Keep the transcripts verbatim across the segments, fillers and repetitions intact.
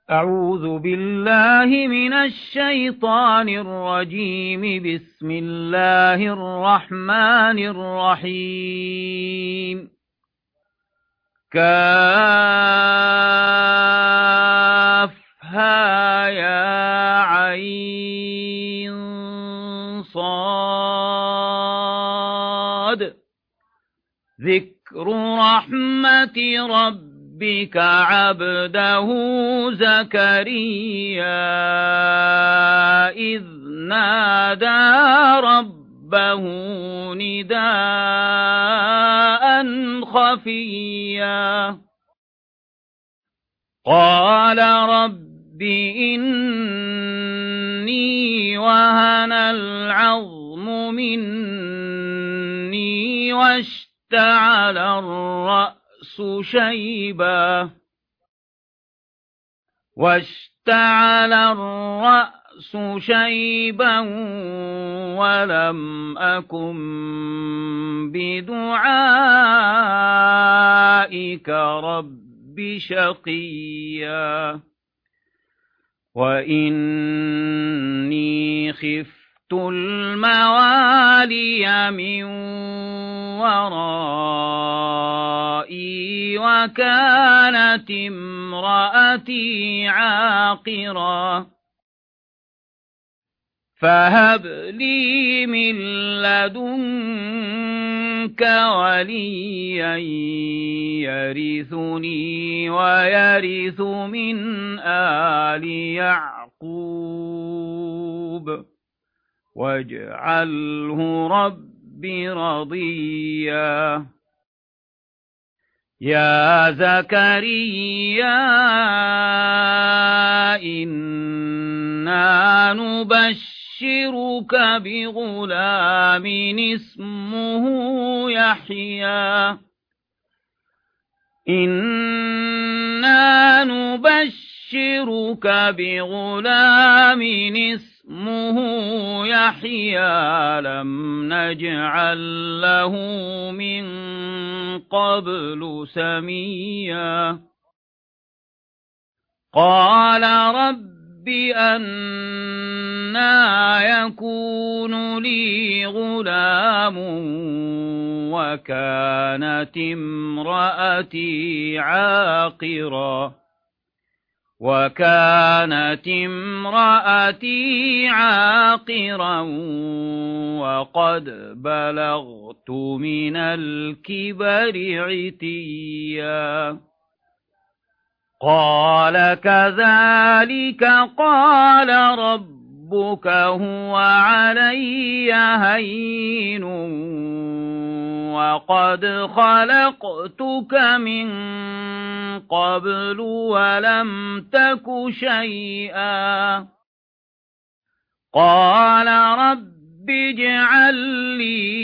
أعوذ بالله من الشيطان الرجيم. بسم الله الرحمن الرحيم. كافها يا عين صاد. ذكر رحمة ربك ربك عبده زكريا إذ نادى ربه نداء خفيا قال رب إني وهن العظم مني واشتعل الرأس شيبا واشتعل الرأس شيبا ولم أكن بدعائك رب شقيا وإني خفت الموالي من ورائي وكانت امرأتي عاقرا فهب لي من لدنك وليا يرثني ويرث من آل يعقوب واجعله رب رضيا يا زكريا إنا نبشرك بغلام اسمه يحيى إنا نبشرك بغلام اسمه يحيى لم نجعل له من قبل سميا قال رب أنى يكون لي غلام وكانت امرأتي عاقرا وكانت امرأتي عاقرا وقد بلغت من الكبر عتيا قال كذلك قال ربك هو علي هين وقد خلقتك من قبل ولم تك شيئا قال رب اجعل لي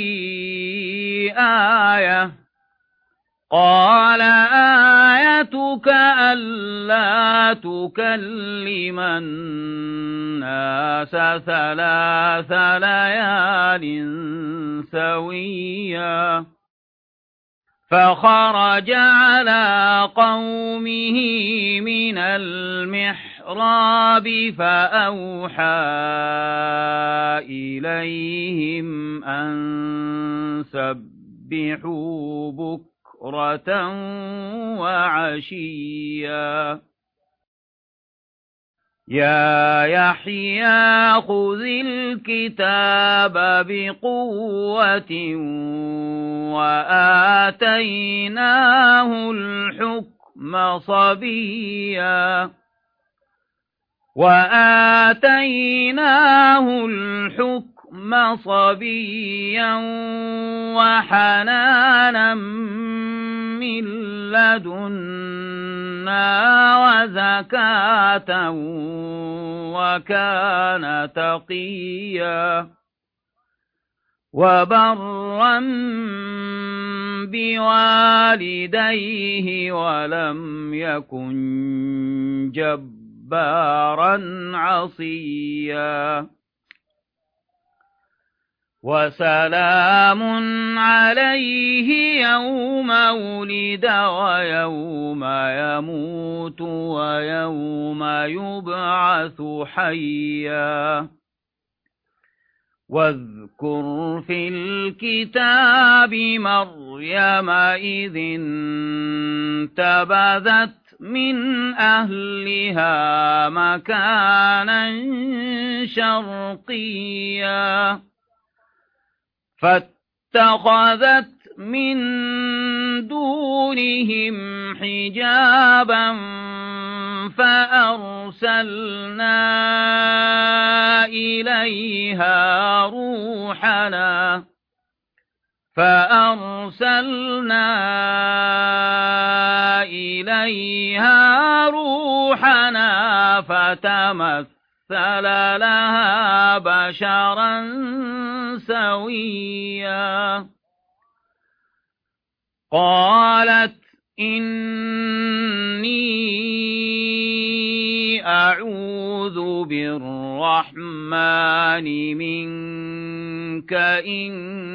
آية قال آيتك ألا تكلم الناس ثلاث ليال سويا فخرج على قومه من المحراب فأوحى إليهم أن سبحوا بكرة وعشيا يا يحيى خذ الكتاب بقوة وآتيناه الحكم صبيا وآتيناه الحكم صبيا وحنانا من لدنا وزكاة وكان تقيا وبرا بوالديه ولم يكن جبارا عصيا وسلام عليه يوم ولد ويوم يموت ويوم يبعث حيا واذكر في الكتاب مريم إذ انتبذت من أهلها مكانا شرقيا فاتخذت من دونهم حجابا فأرسلنا إليها روحنا فأرسلنا إليها روحنا فتمثل لها بشرا سويا قالت إني أعوذ بالرحمن منك إن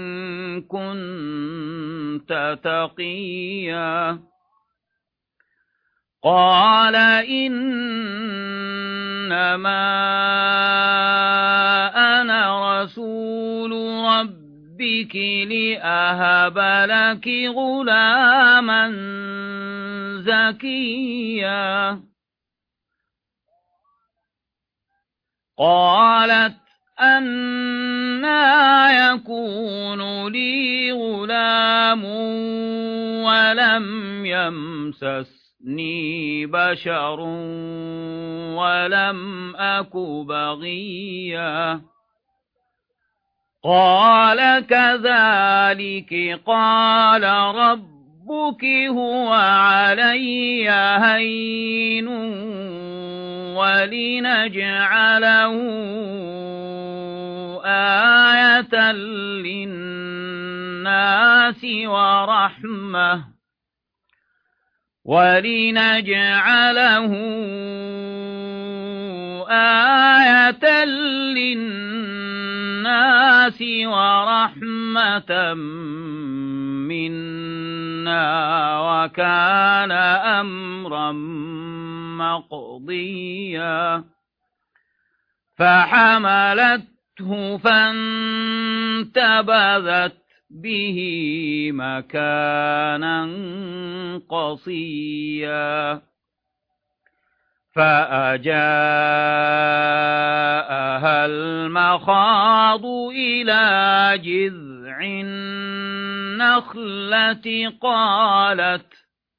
كنت تقيا قال إنما أنا رسول ربك لأهب لك غلاما زكيا قالت أنى يكون لي غلام ولم يمسسني بشر ولم أك بغيا قال كذلك قال ربك هو علي هين ولنجعله آية للناس ورحمة ولنجعله آية للناس ورحمة منا وكان أمرا مقضيا فحملته فانتبذت به مكانا قصيا فأجاءها المخاض إلى جذع النخلة قالت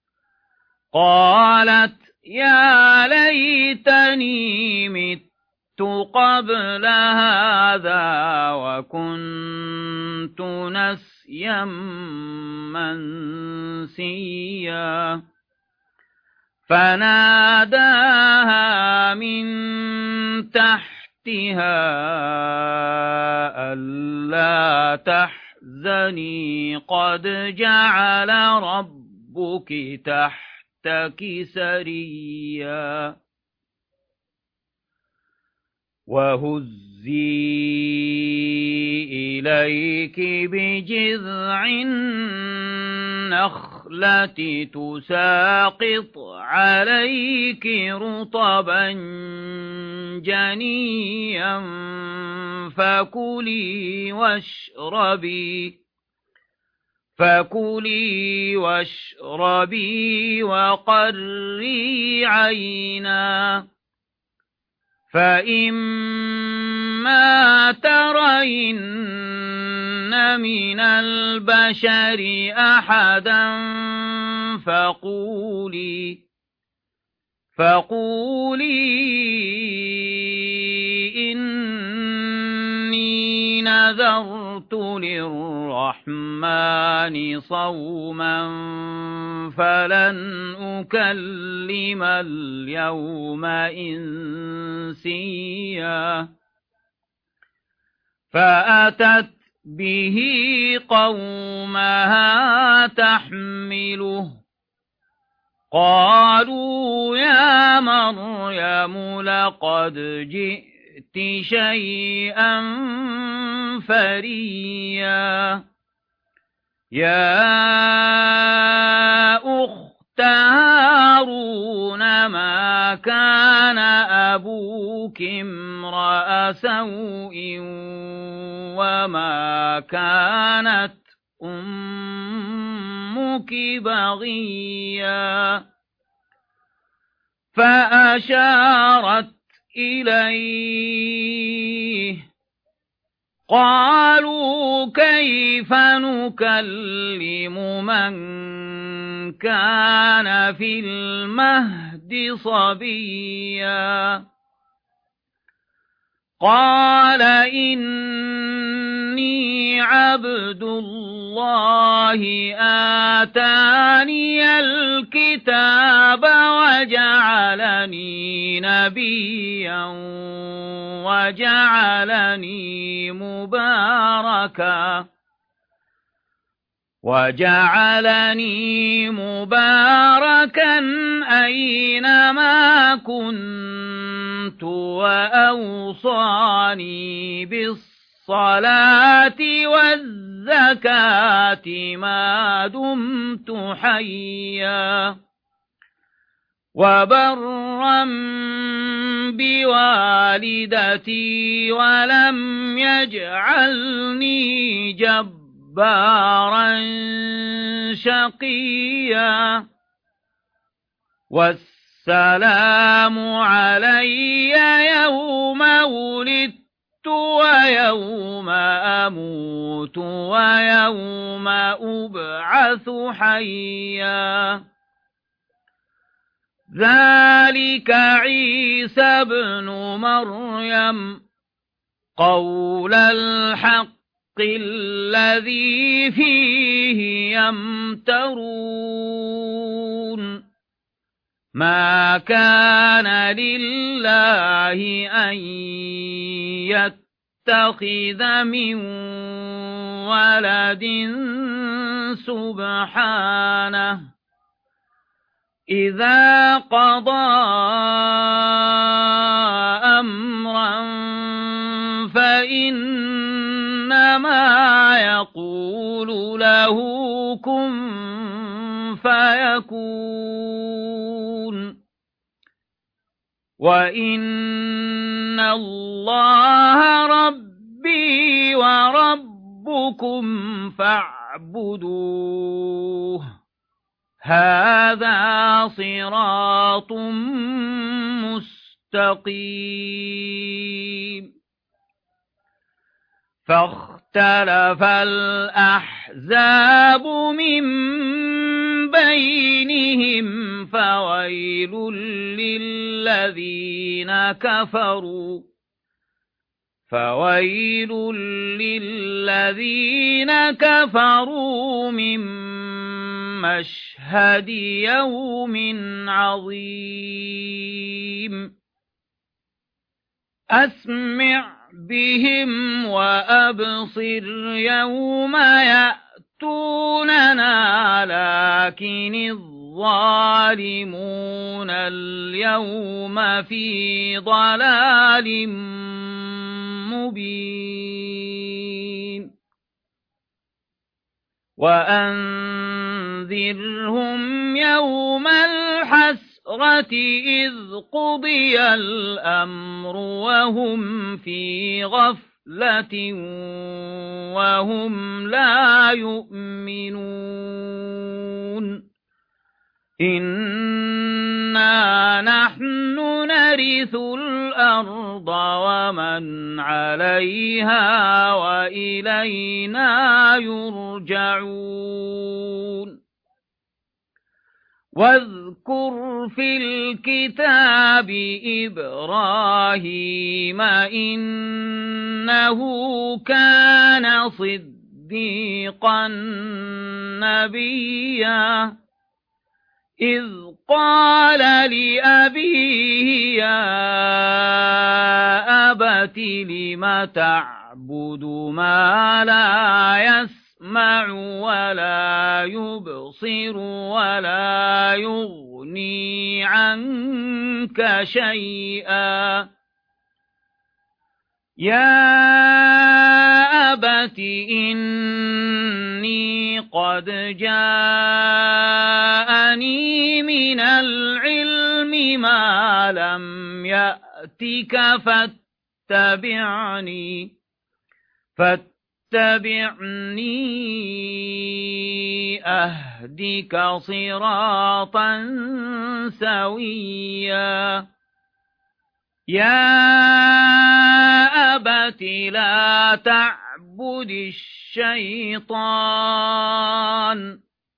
قالت يا ليتني مت قبل هذا وكنت نسيا منسيا فناداها من تحتها ألا تحزني قد جعل ربك تحتك سريا وهزي إليك بجذع النخلة تساقط عليك رطبا جنيا فكلي واشربي فكلي واشربي وقري عينا فإما ترين من البشر أحدا فقولي فقولي إني نذرت للرحمن صوما فلن أكلم اليوم إنسيا فأتت به قومها تحمله قالوا يا مريم لقد جئت شيئا فريا يا أخت هارون ما كان أبوك امرأ سوء وما كانت أمك بغيا فأشارت إليه قالوا كيف نكلم من كان في المهد صبيا قال إني عبد الله آتاني الكتاب وجعلني نبيا وجعلني مباركا وجعلني مباركا أينما كنت وأوصاني بالصلاة والزكاة ما دمت حيا وبرا بوالدتي ولم يجعلني جبارا جبارا شقيا والسلام علي يوم ولدت ويوم أموت ويوم أبعث حيا ذلك عيسى بن مريم قول الحق الذي فيه يمترون ما كان لله أن يتخذ من ولد سبحانه إذا قضى أمرا فإنما يقول له كن فيكون وإن الله ربي وربكم فاعبدوه هذا صراط مستقيم فاختلف الأحزاب من بينهم فويل للذين كفروا فويل للذين كفروا من مشهد يوم عظيم أسمع بهم وأبصر يوم يأتوننا لكن الظالمون اليوم في ضلال مبين وأنذرهم يوم الحسرة إذ قضي الأمر وهم في غفلة وهم لا يؤمنون إنا نحن نرث الأرض ومن عليها وإلينا يرجعون واذكر في الكتاب إبراهيم إنه كان صديقا نبيا إذ قال لأبيه يا أبت لم تعبد ما لا يسمع ولا يبصر ولا يغني عنك شيئا يا أبت إني قد جاءني من العلم ما لم يأتك فاتبعني فاتبعني أهدك صراطا سويا يا أبت لا تعبد الشيطان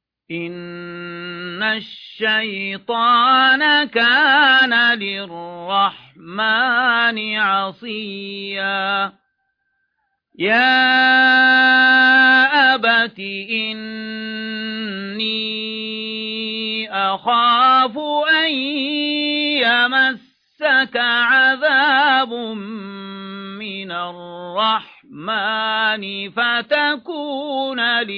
إن الشيطان كان للرحمن عصيا يا أبت إني أخاف أن يمسك عذاب من الرحمن فتكون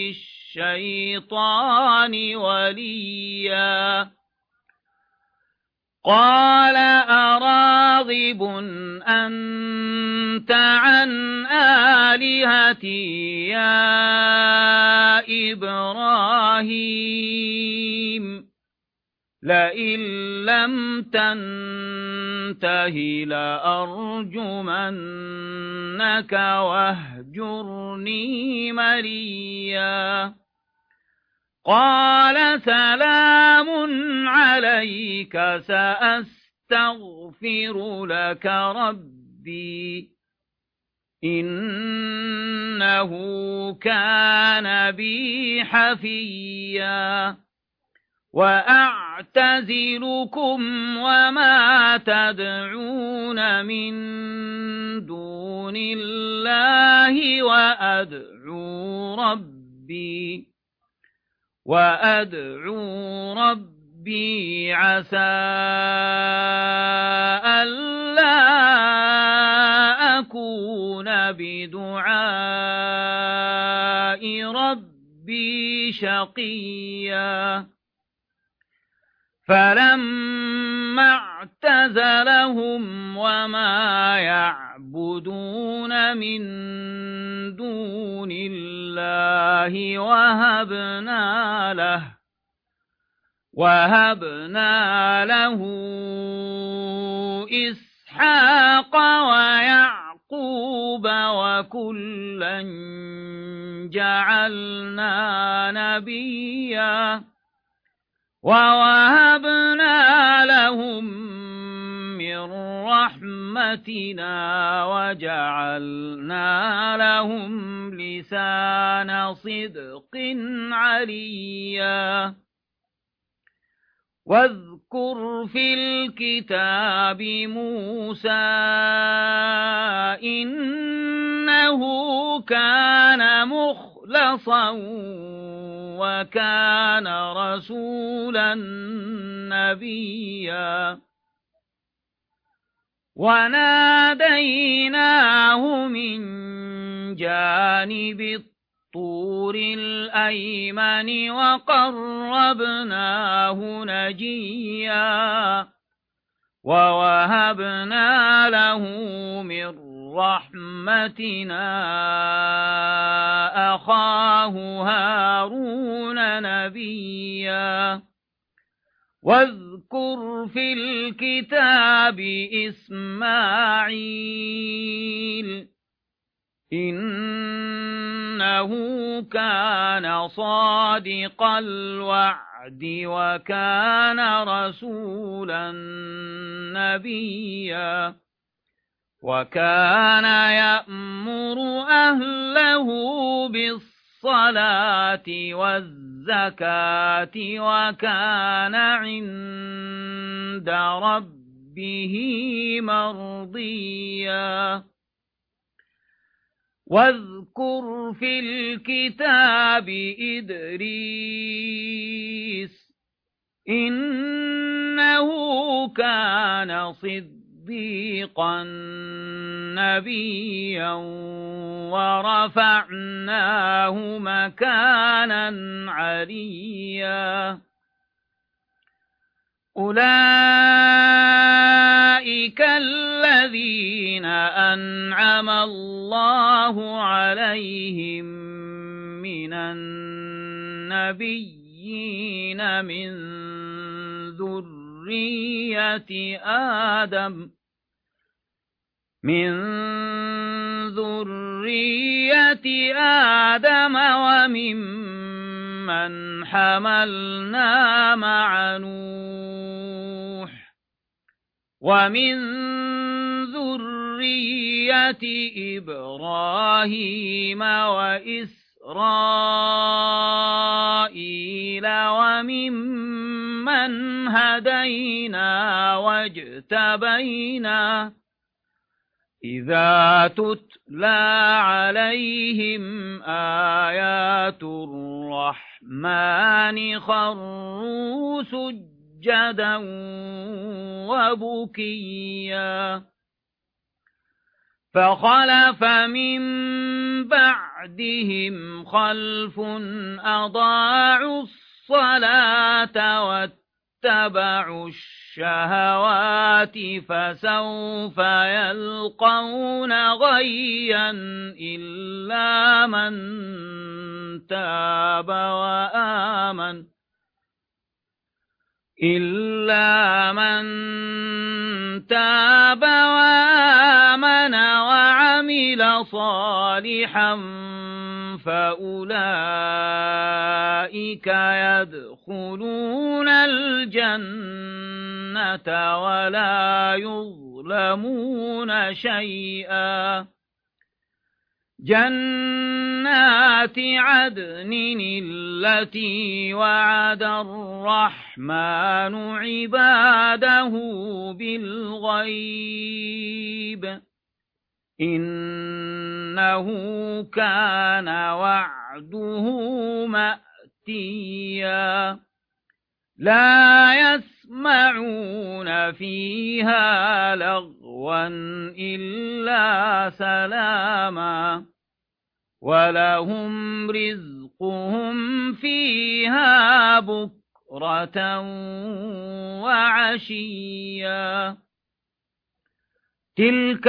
للشيطان وليا قال أراغب أنت عن آلهتي يا إبراهيم لئن لم تنته لأرجمنك واهجرني مليا قال سلام عليك سأستغفر لك ربي إنه كان بي حفيا وأعتزلكم وما تدعون من دون الله وأدعو ربي وأدعو ربي عسى ألا أكون بدعاء ربي شقيا فلما اعتزلهم وما يعبدون من دون الله وهبنا له وهبنا له إسحاق ويعقوب وكلا جعلنا نبيا ووهبنا لهم من رحمتنا وجعلنا لهم لسان صدق عليا واذكر في الكتاب موسى إنه كان مخلصا وكان رسولا نبيا وناديناه من جانب الطور الأيمن وقربناه نجيا ووهبنا له من رحمتنا أخاه هارون نبيا واذكر في الكتاب إسماعيل إنه كان صادق الوعد وكان رسولا نبيا وكان يأمر أهله بالصلاة والزكاة وكان عند ربه مرضيا واذكر في الكتاب إدريس إنه كان صديقا نبيا ورفعناه مكانا عليا أولئك الذين أنعم الله عليهم من النبيين من ذرية آدم من ذرية آدم وممن حملنا مع نوح ومن ذرية إبراهيم وإسرائيل وممن هدينا واجتبينا إذا تتلى عليهم آيات الرحمن خروا سجدا وبكيا فخلف من بعدهم خلف أضاعوا الصلاة واتبعوا الشهوات فسوف يلقون غيا إلا من تاب وآمن إلا من تاب وآمن وعمل صالحا فأولئك يدخلون الجنة ولا يظلمون شيئا جنات عدن التي وعد الرحمن عباده بالغيب إنه كان وعده مأتيا لا يسمعون فيها لغوا إلا سلاما ولهم رزقهم فيها بكرة وعشيا تلك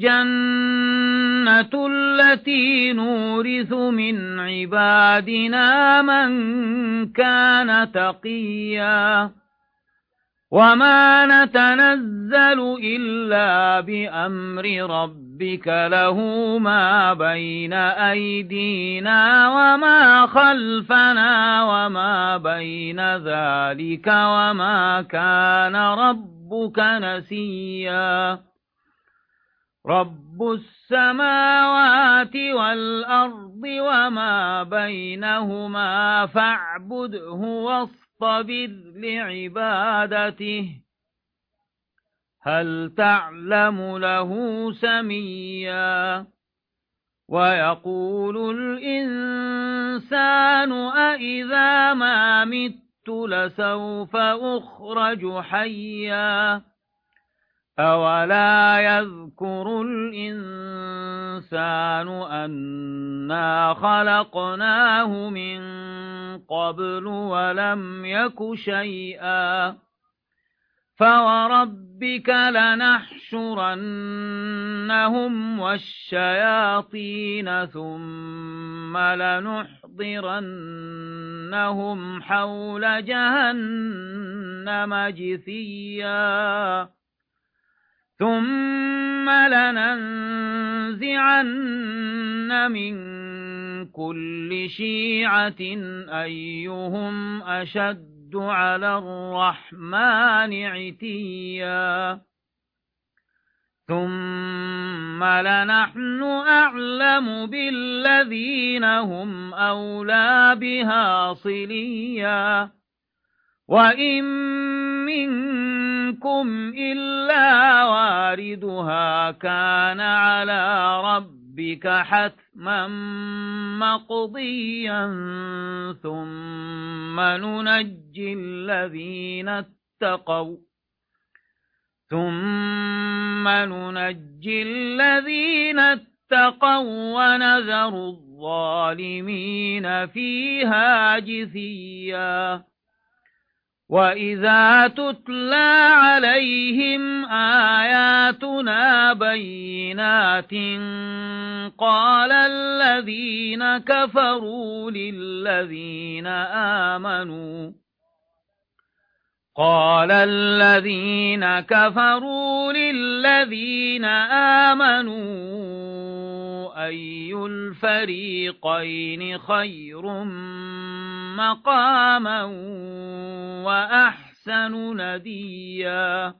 الجنة التي نورث من عبادنا من كان تقيا وما نتنزل إلا بأمر ربك له ما بين أيدينا وما خلفنا وما بين ذلك وما كان ربك نسيا رب السماوات والأرض وما بينهما فاعبده واصطبر لعبادته هل تعلم له سميا ويقول الإنسان أإذا ما مت لسوف أخرج حيا أولا يذكر الإنسان أنا خلقناه من قبل ولم يك شيئا فوربك لنحشرنهم والشياطين ثم لنحضرنهم حول جهنم جثيا ثم لننزعن من كل شيعة أيهم أشد على الرحمن عتيا ثم لنحن أعلم بالذين هم أولى بها صليا وإن منكم إلا واردها كان على ربك حتما مقضيا ثم ننجي الذين اتقوا ثم ننجي الذين اتقوا ونذر الظالمين فيها جثيا وَإِذَا تُتْلَى عَلَيْهِمْ آيَاتُنَا بَيِّنَاتٍ قَالَ الَّذِينَ كَفَرُوا لِلَّذِينَ آمَنُوا قال الذين كفروا للذين آمنوا أي الفريقين خير مقاما وأحسن نديا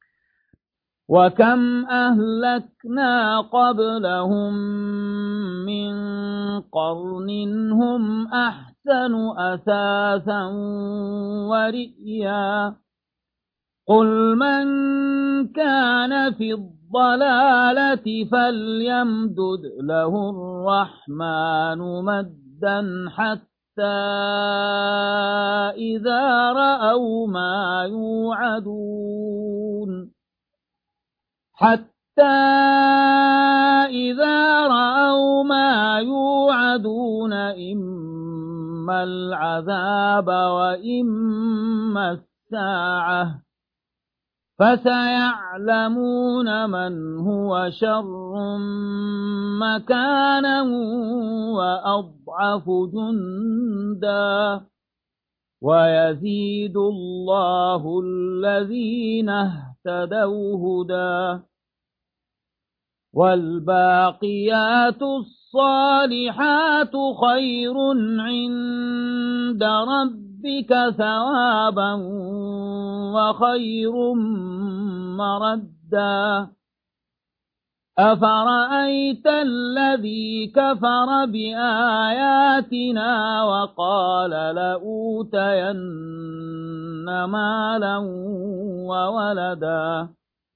وكم أهلكنا قبلهم من قرن هم أحسن أثاثا ورئيا قل من كان في الضلالة فليمدد له الرحمن مدا حتى إذا رأوا ما يوعدون حتى إذا رأوا ما يوعدون إما العذاب وإما الساعة فسيعلمون من هو شر مكانا وأضعف جندا ويزيد الله الذين اهتدوا هدى والباقيات الصالحات خير عند ربك ثوابا وخير مردا أفرأيت الذي كفر بآياتنا وقال لأوتين مالا وولدا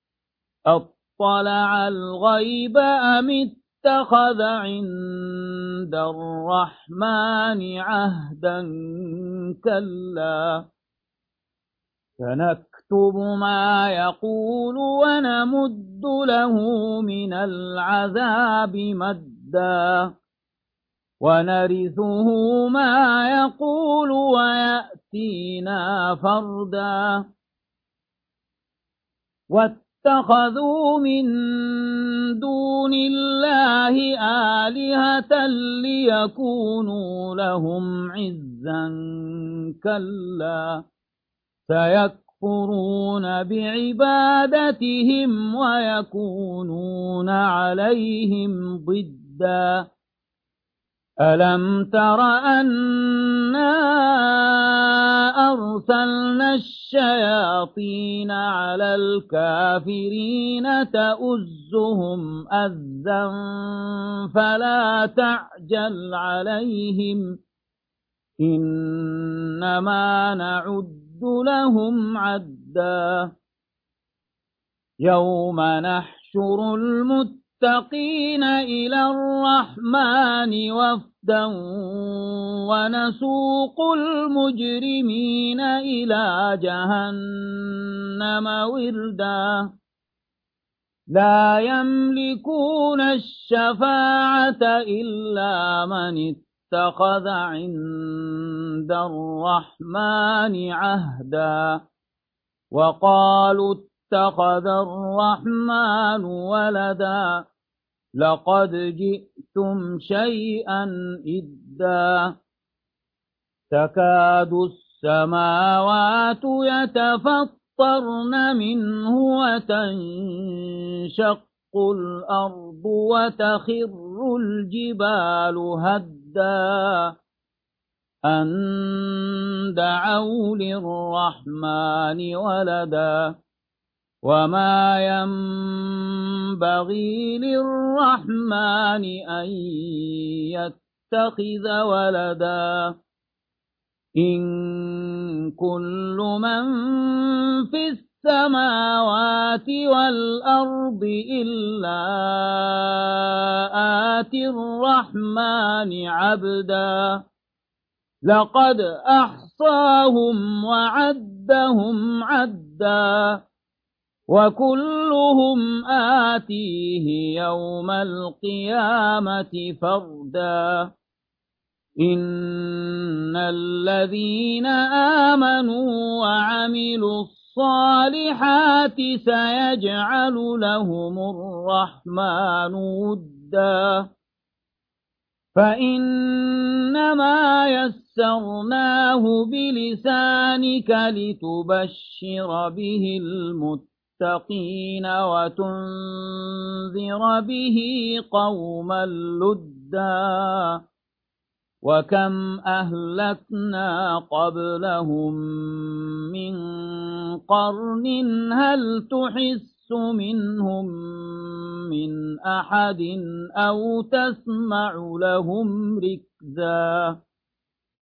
أطلع الغيب أم اتخذ عند الرحمن عهدا كلا سنكتب ما يقول ونمد له من العذاب مدا ونرثه ما يقول ويأتينا فردا واتخذوا من دون الله آلهة ليكونوا لهم عزا كلا سيكفرون بعبادتهم ويكونون عليهم ضدا ألم تر أنا أرسلنا الشياطين على الكافرين تؤزهم أزا فلا تعجل عليهم إنما نعد لهم عدا يوم نحشر المتقين إلى الرحمن وفدا ونسوق المجرمين إلى جهنم وردا لا يملكون الشفاعة إلا من اتخذ عند الرحمن عهدا وقالوا اتخذ الرحمن ولدا لقد جئتم شيئا إدا تكاد السماوات يتفطرن منه وتنشق الأرض وتخر الجبال هدا أن دعوا للرحمن ولدا وما ينبغي للرحمن أن يتخذ ولدا إن كل من في السماوات والأرض إلا آتي الرحمن عبدا لقد أحصاهم وعدهم عدا وكلهم آتيه يوم القيامة فردا إن الذين آمنوا وعملوا الصالحات سيجعل لهم الرحمن ودا فإنما يسرناه بلسانك لتبشر به المتقين وتنذر به قوما لدا وكم أهلكنا قبلهم من قرن هل تحس منهم من أحد أو تسمع لهم ركزا